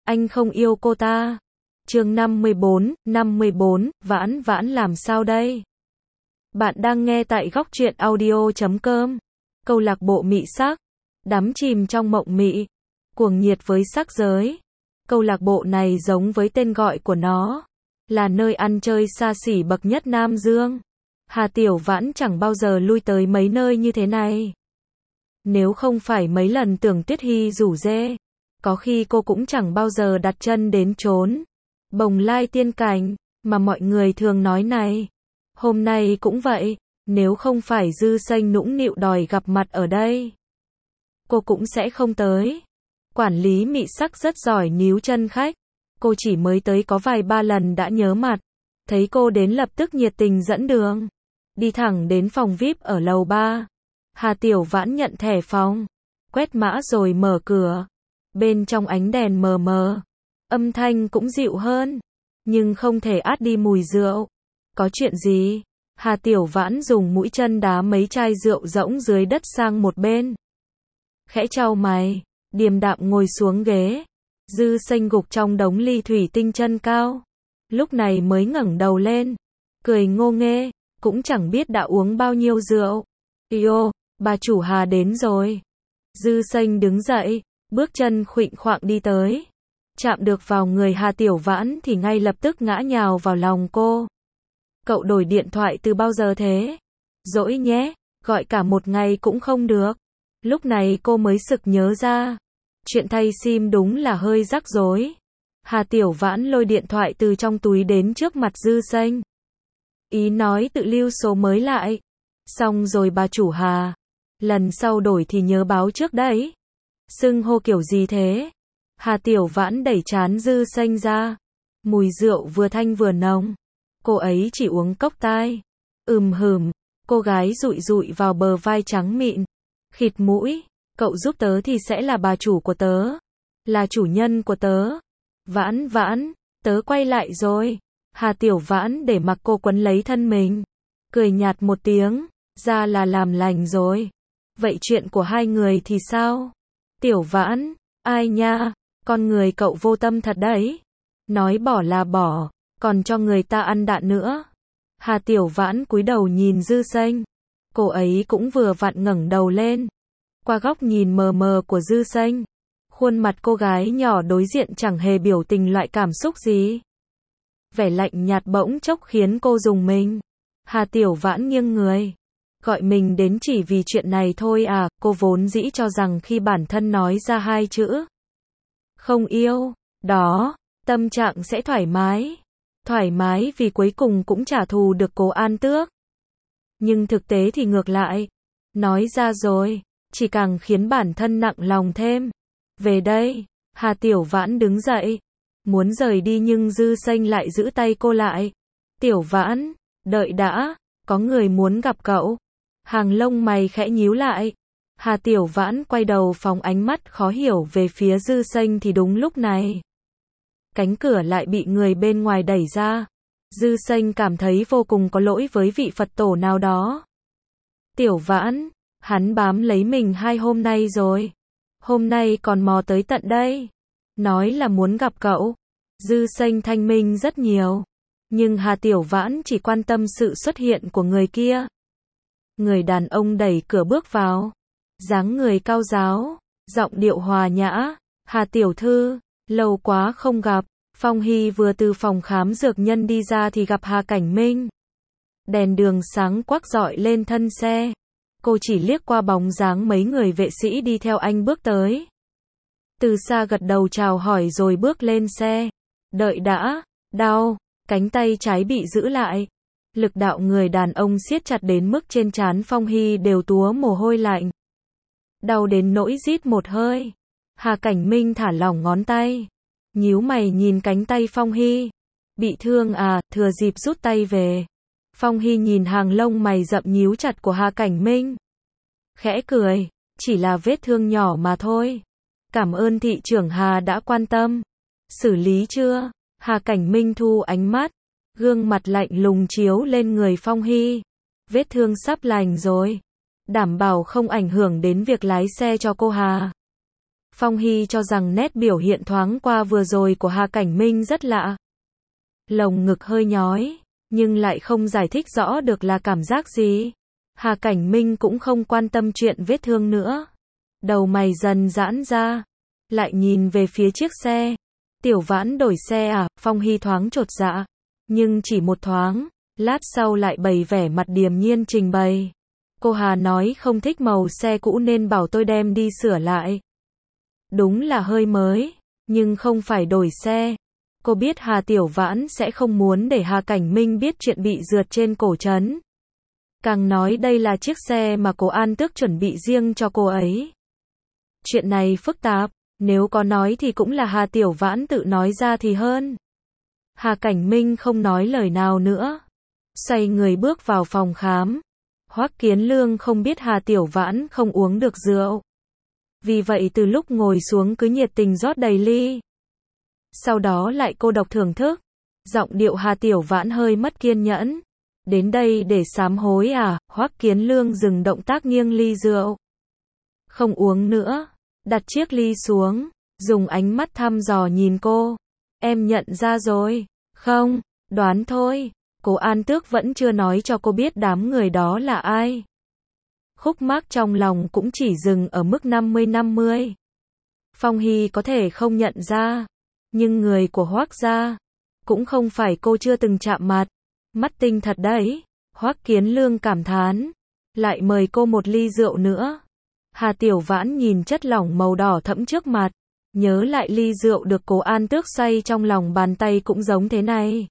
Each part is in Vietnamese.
anh không yêu cô ta. Chương 54, Vãn Vãn làm sao đây? Bạn đang nghe tại góc truyện audio.com. Câu lạc bộ mị sắc, đắm chìm trong mộng mị, cuồng nhiệt với sắc giới. Câu lạc bộ này giống với tên gọi của nó, là nơi ăn chơi xa xỉ bậc nhất Nam Dương. Hà Tiểu Vãn chẳng bao giờ lui tới mấy nơi như thế này. Nếu không phải mấy lần Tưởng Tuyết Hy rủ rê, có khi cô cũng chẳng bao giờ đặt chân đến chốn Bồng Lai Tiên Cảnh mà mọi người thường nói này. Hôm nay cũng vậy, nếu không phải Dư Xanh nũng nịu đòi gặp mặt ở đây, cô cũng sẽ không tới. Quản lý mị sắc rất giỏi níu chân khách, cô chỉ mới tới có vài ba lần đã nhớ mặt, thấy cô đến lập tức nhiệt tình dẫn đường, đi thẳng đến phòng VIP ở lầu 3. Hà Tiểu Vãn nhận thẻ phòng, quét mã rồi mở cửa. Bên trong ánh đèn mờ mờ, âm thanh cũng dịu hơn, nhưng không thể át đi mùi rượu. Có chuyện gì? Hà Tiểu Vãn dùng mũi chân đá mấy chai rượu rỗng dưới đất sang một bên. Khẽ chau mày, điềm đạm ngồi xuống ghế. Dư Xanh gục trong đống ly thủy tinh chân cao, lúc này mới ngẩng đầu lên, cười ngô nghê, cũng chẳng biết đã uống bao nhiêu rượu. Yêu, bà chủ Hà đến rồi. Dư Xanh đứng dậy, bước chân khuỵnh khoạng đi tới. Chạm được vào người Hà Tiểu Vãn thì ngay lập tức ngã nhào vào lòng cô. Cậu đổi điện thoại từ bao giờ thế? Dỗi nhé, gọi cả một ngày cũng không được. Lúc này cô mới sực nhớ ra, chuyện thay sim đúng là hơi rắc rối. Hà Tiểu Vãn lôi điện thoại từ trong túi đến trước mặt Dư Xanh. Ý nói tự lưu số mới lại. Xong rồi bà chủ Hà, lần sau đổi thì nhớ báo trước đấy. Xưng hô kiểu gì thế? Hà Tiểu Vãn đẩy trán Dư Xanh ra. Mùi rượu vừa thanh vừa nồng. Cô ấy chỉ uống cốc tai. Hửm, cô gái dụi dụi vào bờ vai trắng mịn. Khịt mũi, cậu giúp tớ thì sẽ là bà chủ của tớ. Là chủ nhân của tớ. Vãn Vãn, tớ quay lại rồi. Hà Tiểu Vãn để mặc cô quấn lấy thân mình. Cười nhạt một tiếng, ra là làm lành rồi. Vậy chuyện của hai người thì sao? Tiểu Vãn, ai nha, con người cậu vô tâm thật đấy. Nói bỏ là bỏ, còn cho người ta ăn đạn nữa. Hà Tiểu Vãn cúi đầu nhìn Dư Xanh. Cô ấy cũng vừa vặn ngẩng đầu lên. Qua góc nhìn mờ mờ của Dư Xanh, khuôn mặt cô gái nhỏ đối diện chẳng hề biểu tình loại cảm xúc gì. Vẻ lạnh nhạt bỗng chốc khiến cô rùng mình. Hà Tiểu Vãn nghiêng người. Gọi mình đến chỉ vì chuyện này thôi à? Cô vốn dĩ cho rằng khi bản thân nói ra hai chữ không yêu, đó, tâm trạng sẽ thoải mái. Thoải mái vì cuối cùng cũng trả thù được Cố An Tước. Nhưng thực tế thì ngược lại. Nói ra rồi, chỉ càng khiến bản thân nặng lòng thêm. Về đây, Hà Tiểu Vãn đứng dậy, muốn rời đi nhưng Dư Xanh lại giữ tay cô lại. Tiểu Vãn, đợi đã, có người muốn gặp cậu. Hàng lông mày khẽ nhíu lại. Hà Tiểu Vãn quay đầu phóng ánh mắt khó hiểu về phía Dư Xanh thì đúng lúc này, cánh cửa lại bị người bên ngoài đẩy ra. Dư Xanh cảm thấy vô cùng có lỗi với vị Phật tổ nào đó. Tiểu Vãn, hắn bám lấy mình 2 hôm nay rồi. Hôm nay còn mò tới tận đây. Nói là muốn gặp cậu. Dư Xanh thanh minh rất nhiều. Nhưng Hà Tiểu Vãn chỉ quan tâm sự xuất hiện của người kia. Người đàn ông đẩy cửa bước vào. Dáng người cao ráo, giọng điệu hòa nhã. Hà tiểu thư, lâu quá không gặp. Phong Hy vừa từ phòng khám dược nhân đi ra thì gặp Hà Cảnh Minh. Đèn đường sáng quắc rọi lên thân xe. Cô chỉ liếc qua bóng dáng mấy người vệ sĩ đi theo anh bước tới. Từ xa gật đầu chào hỏi rồi bước lên xe. Đợi đã, đau, cánh tay trái bị giữ lại. Lực đạo người đàn ông siết chặt đến mức trên trán Phong Hy đều túa mồ hôi lạnh. Đau đến nỗi rít một hơi. Hà Cảnh Minh thả lỏng ngón tay. Nhíu mày nhìn cánh tay Phong Hy. Bị thương à? Thừa dịp rút tay về. Phong Hy nhìn hàng lông mày rậm nhíu chặt của Hà Cảnh Minh. Khẽ cười, chỉ là vết thương nhỏ mà thôi. Cảm ơn thị trưởng Hà đã quan tâm. Xử lý chưa? Hà Cảnh Minh thu ánh mắt, gương mặt lạnh lùng chiếu lên người Phong Hy. Vết thương sắp lành rồi. Đảm bảo không ảnh hưởng đến việc lái xe cho cô Hà. Phong Hy cho rằng nét biểu hiện thoáng qua vừa rồi của Hà Cảnh Minh rất lạ. Lồng ngực hơi nhói, nhưng lại không giải thích rõ được là cảm giác gì. Hà Cảnh Minh cũng không quan tâm chuyện vết thương nữa. Đầu mày dần giãn ra, lại nhìn về phía chiếc xe. Tiểu Vãn đổi xe à? Phong Hy thoáng chột dạ, nhưng chỉ một thoáng, lát sau lại bày vẻ mặt điềm nhiên trình bày. Cô Hà nói không thích màu xe cũ nên bảo tôi đem đi sửa lại. Đúng là hơi mới, nhưng không phải đổi xe. Cô biết Hà Tiểu Vãn sẽ không muốn để Hà Cảnh Minh biết chuyện bị rượt trên cổ trấn. Càng nói đây là chiếc xe mà cô An Tước chuẩn bị riêng cho cô ấy. Chuyện này phức tạp, nếu có nói thì cũng là Hà Tiểu Vãn tự nói ra thì hơn. Hà Cảnh Minh không nói lời nào nữa, xoay người bước vào phòng khám. Hoắc Kiến Lương không biết Hà Tiểu Vãn không uống được rượu. Vì vậy từ lúc ngồi xuống cứ nhiệt tình rót đầy ly. Sau đó lại cô độc thưởng thức. Giọng điệu Hà Tiểu Vãn hơi mất kiên nhẫn. Đến đây để sám hối à? Hoắc Kiến Lương dừng động tác nghiêng ly rượu. Không uống nữa. Đặt chiếc ly xuống, dùng ánh mắt thăm dò nhìn cô. Em nhận ra rồi. Không, đoán thôi. Cố An Tước vẫn chưa nói cho cô biết đám người đó là ai. Khúc mắc trong lòng cũng chỉ dừng ở mức 50-50. Phong Hy có thể không nhận ra, nhưng người của Hoắc gia cũng không phải cô chưa từng chạm mặt. Mắt tinh thật đấy. Hoắc Kiến Lương cảm thán, lại mời cô một ly rượu nữa. Hà Tiểu Vãn nhìn chất lỏng màu đỏ thẫm trước mặt, nhớ lại ly rượu được Cố An Tước xoay trong lòng bàn tay cũng giống thế này.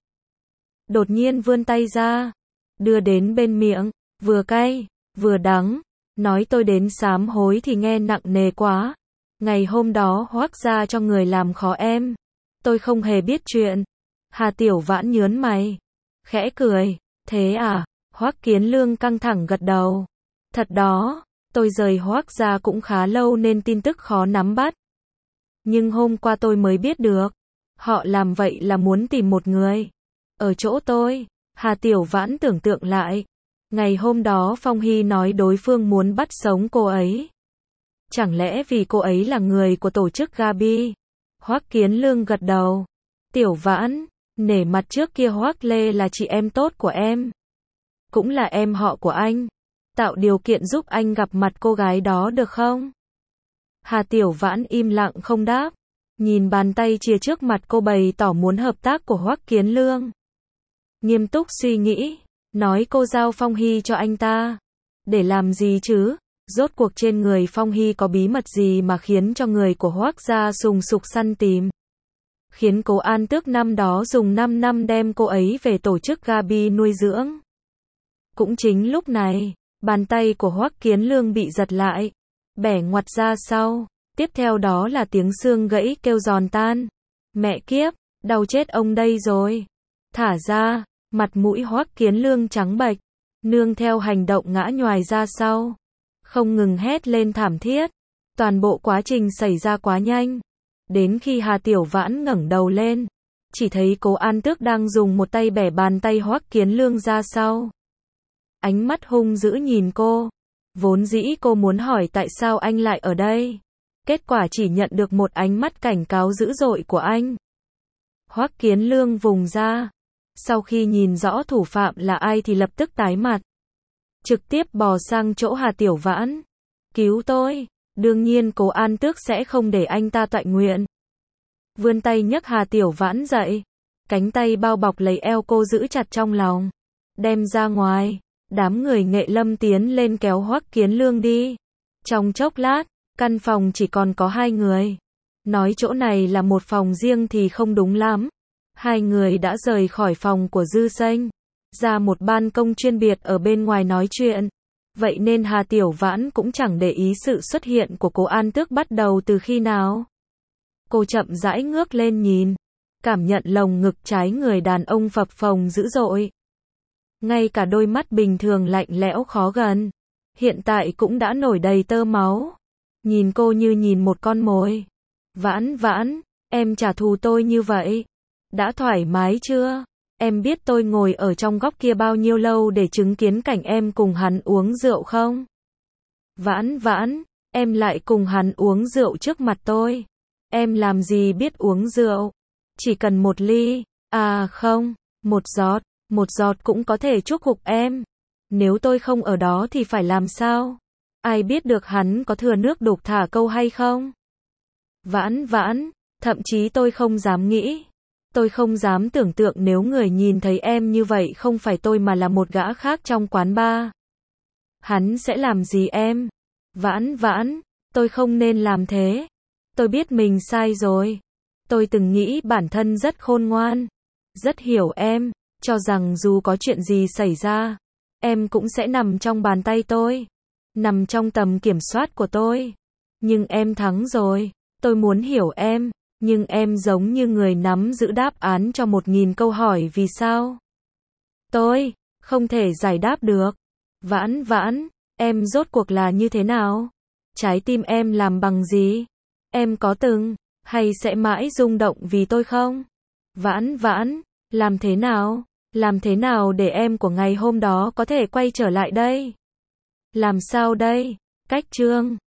Đột nhiên vươn tay ra, đưa đến bên miệng, vừa cay, vừa đắng, nói tôi đến sám hối thì nghe nặng nề quá. Ngày hôm đó Hoắc gia cho người làm khó em, tôi không hề biết chuyện. Hà Tiểu Vãn nhớn mày, khẽ cười, thế à? Hoắc Kiến Lương căng thẳng gật đầu. Thật đó, tôi rời Hoắc gia cũng khá lâu nên tin tức khó nắm bắt. Nhưng hôm qua tôi mới biết được, họ làm vậy là muốn tìm một người. Ở chỗ tôi, Hà Tiểu Vãn tưởng tượng lại. Ngày hôm đó Phong Hy nói đối phương muốn bắt sống cô ấy. Chẳng lẽ vì cô ấy là người của tổ chức Gabi? Hoắc Kiến Lương gật đầu. Tiểu Vãn, nể mặt trước kia Hoắc Lê là chị em tốt của em. Cũng là em họ của anh. Tạo điều kiện giúp anh gặp mặt cô gái đó được không? Hà Tiểu Vãn im lặng không đáp. Nhìn bàn tay chìa trước mặt cô bày tỏ muốn hợp tác của Hoắc Kiến Lương. Nghiêm túc suy nghĩ, nói cô giao Phong Hy cho anh ta. Để làm gì chứ? Rốt cuộc trên người Phong Hy có bí mật gì mà khiến cho người của Hoắc gia sùng sục săn tìm? Khiến Cố An Tước năm đó dùng 5 năm đem cô ấy về tổ chức Gabi nuôi dưỡng. Cũng chính lúc này, bàn tay của Hoắc Kiến Lương bị giật lại, bẻ ngoặt ra sau, tiếp theo đó là tiếng xương gãy kêu giòn tan. Mẹ kiếp, đau chết ông đây rồi. Thả ra, mặt mũi Hoắc Kiến Lương trắng bệch, nương theo hành động ngã nhoài ra sau, không ngừng hét lên thảm thiết. Toàn bộ quá trình xảy ra quá nhanh. Đến khi Hà Tiểu Vãn ngẩng đầu lên, chỉ thấy Cố An Tước đang dùng một tay bẻ bàn tay Hoắc Kiến Lương ra sau. Ánh mắt hung dữ nhìn cô. Vốn dĩ cô muốn hỏi tại sao anh lại ở đây. Kết quả chỉ nhận được một ánh mắt cảnh cáo dữ dội của anh. Hoắc Kiến Lương vùng ra. Sau khi nhìn rõ thủ phạm là ai thì lập tức tái mặt. Trực tiếp bò sang chỗ Hà Tiểu Vãn. Cứu tôi. Đương nhiên Cố An Tước sẽ không để anh ta toại nguyện. Vươn tay nhấc Hà Tiểu Vãn dậy. Cánh tay bao bọc lấy eo cô giữ chặt trong lòng. Đem ra ngoài. Đám người Nghệ Lâm tiến lên kéo Hoắc Kiến Lương đi. Trong chốc lát, căn phòng chỉ còn có 2 người. Nói chỗ này là một phòng riêng thì không đúng lắm. 2 người đã rời khỏi phòng của Dư Sênh, ra một ban công chuyên biệt ở bên ngoài nói chuyện. Vậy nên Hà Tiểu Vãn cũng chẳng để ý sự xuất hiện của Cố An Tước bắt đầu từ khi nào. Cô chậm rãi ngước lên nhìn, cảm nhận lồng ngực trái người đàn ông phập phồng dữ dội. Ngay cả đôi mắt bình thường lạnh lẽo khó gần, hiện tại cũng đã nổi đầy tơ máu. Nhìn cô như nhìn một con mồi. Vãn Vãn, em trả thù tôi như vậy. Đã thoải mái chưa? Em biết tôi ngồi ở trong góc kia bao nhiêu lâu để chứng kiến cảnh em cùng hắn uống rượu không? Vãn Vãn, em lại cùng hắn uống rượu trước mặt tôi. Em làm gì biết uống rượu. Chỉ cần một ly. À không, một giọt cũng có thể chuốc hục em. Nếu tôi không ở đó thì phải làm sao? Ai biết được hắn có thừa nước đục thả câu hay không? Vãn vãn, thậm chí tôi không dám nghĩ. Tôi không dám tưởng tượng nếu người nhìn thấy em như vậy không phải tôi mà là một gã khác trong quán bar. Hắn sẽ làm gì em? Vãn vãn, tôi không nên làm thế. Tôi biết mình sai rồi. Tôi từng nghĩ bản thân rất khôn ngoan, rất hiểu em, cho rằng dù có chuyện gì xảy ra, em cũng sẽ nằm trong bàn tay tôi, nằm trong tầm kiểm soát của tôi. Nhưng em thắng rồi. Tôi muốn hiểu em, nhưng em giống như người nắm giữ đáp án cho 1000 câu hỏi vì sao. Tôi không thể giải đáp được. Vãn vãn, em rốt cuộc là như thế nào? Trái tim em làm bằng gì? Em có từng, hay sẽ mãi rung động vì tôi không? Vãn vãn, làm thế nào? Làm thế nào để em của ngày hôm đó có thể quay trở lại đây? Làm sao đây? Cách chương